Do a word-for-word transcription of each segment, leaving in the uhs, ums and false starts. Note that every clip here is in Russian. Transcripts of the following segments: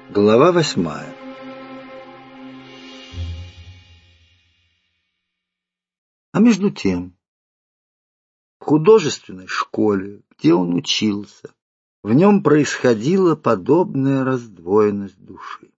Глава восьмая. А между тем, в художественной школе, где он учился, в нем происходила подобная раздвоенность души.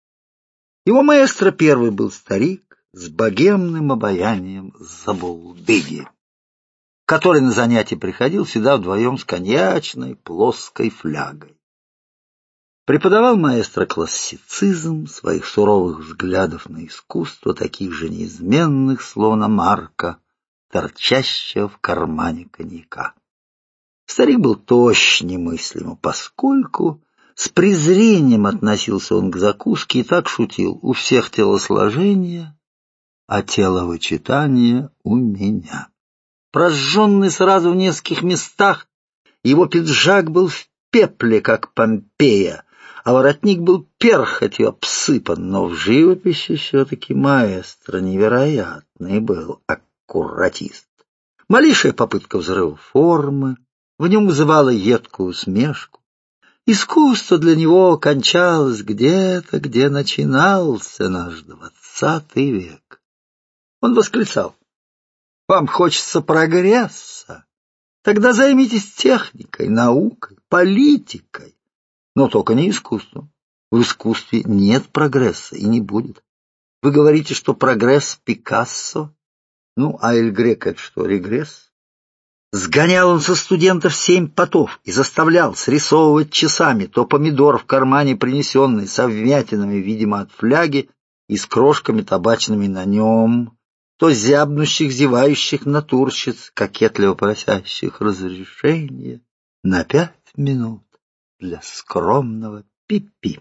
Его маэстро первый был старик с богемным обаянием забулдыги, который на занятия приходил всегда вдвоем с коньячной плоской флягой. Преподавал маэстро классицизм своих суровых взглядов на искусство, таких же неизменных, словно марка, торчащего в кармане коньяка. Старик был тощ немыслимо, поскольку с презрением относился он к закуске и так шутил: у всех телосложение, а теловычитание у меня. Прожженный сразу в нескольких местах, его пиджак был в пепле, как Помпея, а воротник был перхотью обсыпан, но в живописи все-таки маэстро невероятный был аккуратист. Малейшая попытка взрыва формы в нем вызывала едкую усмешку. Искусство для него кончалось где-то, где начинался наш двадцатый век. Он восклицал: «Вам хочется прогресса? Тогда займитесь техникой, наукой, политикой. Но только не искусством. В искусстве нет прогресса и не будет. Вы говорите, что прогресс Пикассо? Ну, а Эль Греко — это что, регресс?» Сгонял он со студентов семь потов и заставлял срисовывать часами то помидор в кармане, принесенный со вмятинами, видимо, от фляги, и с крошками табачными на нем, то зябнущих, зевающих натурщиц, кокетливо просящих разрешения на пять минут для скромного пи-пи.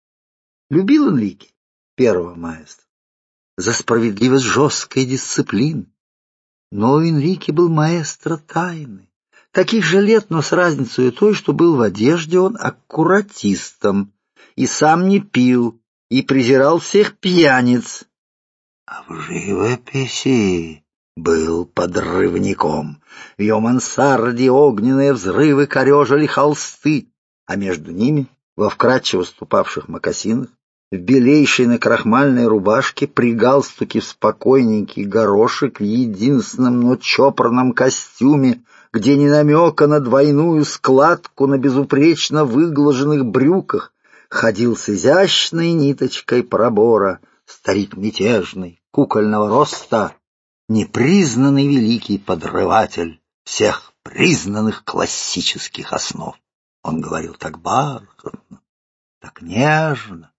Любил Энрике первого маэстро за справедливость жесткой дисциплины. Но Энрике был маэстро тайны, таких же лет, но с разницей той, что был в одежде он аккуратистом, и сам не пил, и презирал всех пьяниц, а в живописи был подрывником. В ее мансарде огненные взрывы корежили холсты, а между ними, во вкрадчиво ступавших мокасинах, в белейшей накрахмальной рубашке, при галстуке в спокойненький горошек, в единственном, но чопорном костюме, где ни намека на двойную складку на безупречно выглаженных брюках, ходил с изящной ниточкой пробора старик мятежный, кукольного роста, непризнанный великий подрыватель всех признанных классических основ. Он говорил так бархатно, так нежно,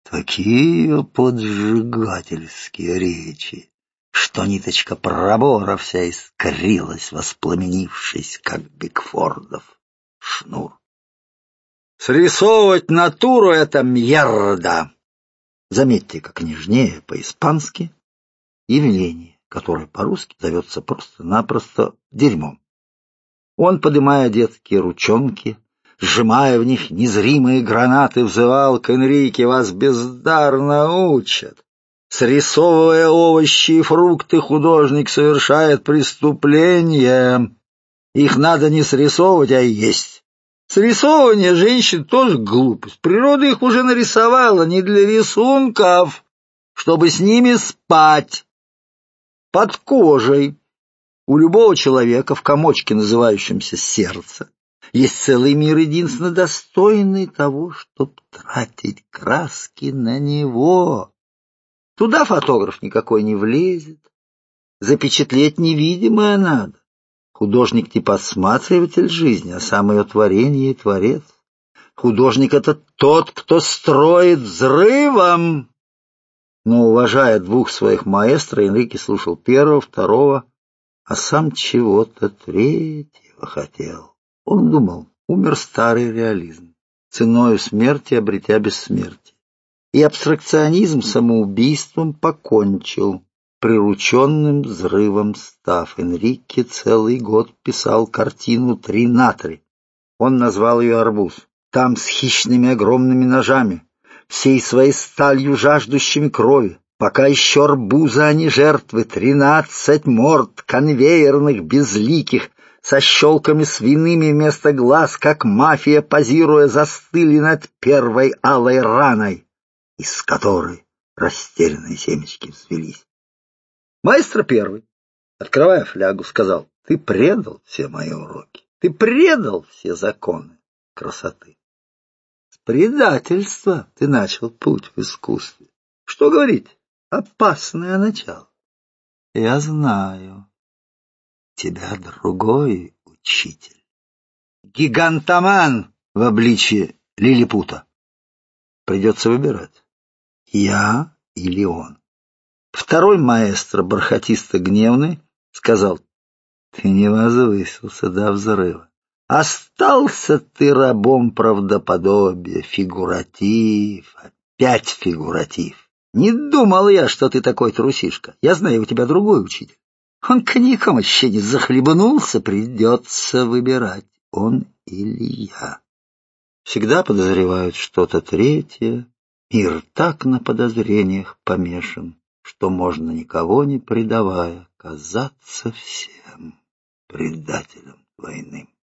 такие поджигательские речи, что ниточка пробора вся искрилась, воспламенившись, как Бигфордов шнур. Срисовывать натуру — это мьерда. Заметьте, как нежнее по-испански явление, которое по-русски зовется просто-напросто дерьмом. Он, подымая детские ручонки, сжимая в них незримые гранаты, взывал к Энрике: «Вас бездарно учат. Срисовывая овощи и фрукты, художник совершает преступление. Их надо не срисовывать, а есть. Срисовывание женщин тоже глупость. Природа их уже нарисовала не для рисунков, чтобы с ними спать. Под кожей у любого человека в комочке, называющемся сердце, есть целый мир, единственно достойный того, чтобы тратить краски на него. Туда фотограф никакой не влезет. Запечатлеть невидимое надо. Художник не подсматриватель жизни, а сам ее творение и творец. Художник — это тот, кто строит взрывом». Но, уважая двух своих маэстро, Энрике слушал первого, второго, а сам чего-то третьего хотел. Он думал, умер старый реализм, ценою смерти обретя бессмертие. И абстракционизм самоубийством покончил, прирученным взрывом став. Энрике целый год писал картину «Три на три». Он назвал ее «Арбуз». Там с хищными огромными ножами, всей своей сталью жаждущими крови, пока еще арбуза, а не жертвы, тринадцать морд конвейерных, безликих, со щелками свиными вместо глаз, как мафия, позируя, застыли над первой алой раной, из которой растерянные семечки взвелись. Маэстро первый, открывая флягу, сказал: «Ты предал все мои уроки, ты предал все законы красоты. С предательства ты начал путь в искусстве. Что говорить, опасное начало. Я знаю, тебя другой учитель. Гигантоман в обличье лилипута. Придется выбирать, я или он». Второй маэстро, бархатисто-гневный, сказал: «Ты не возвысился до взрыва. Остался ты рабом правдоподобия, фигуратив, опять фигуратив. Не думал я, что ты такой трусишка. Я знаю, у тебя другой учитель. Он коньяком еще не захлебнулся, придется выбирать, он или я». Всегда подозревают что-то третье, мир так на подозрениях помешан, что можно, никого не предавая, казаться всем предателем двойным.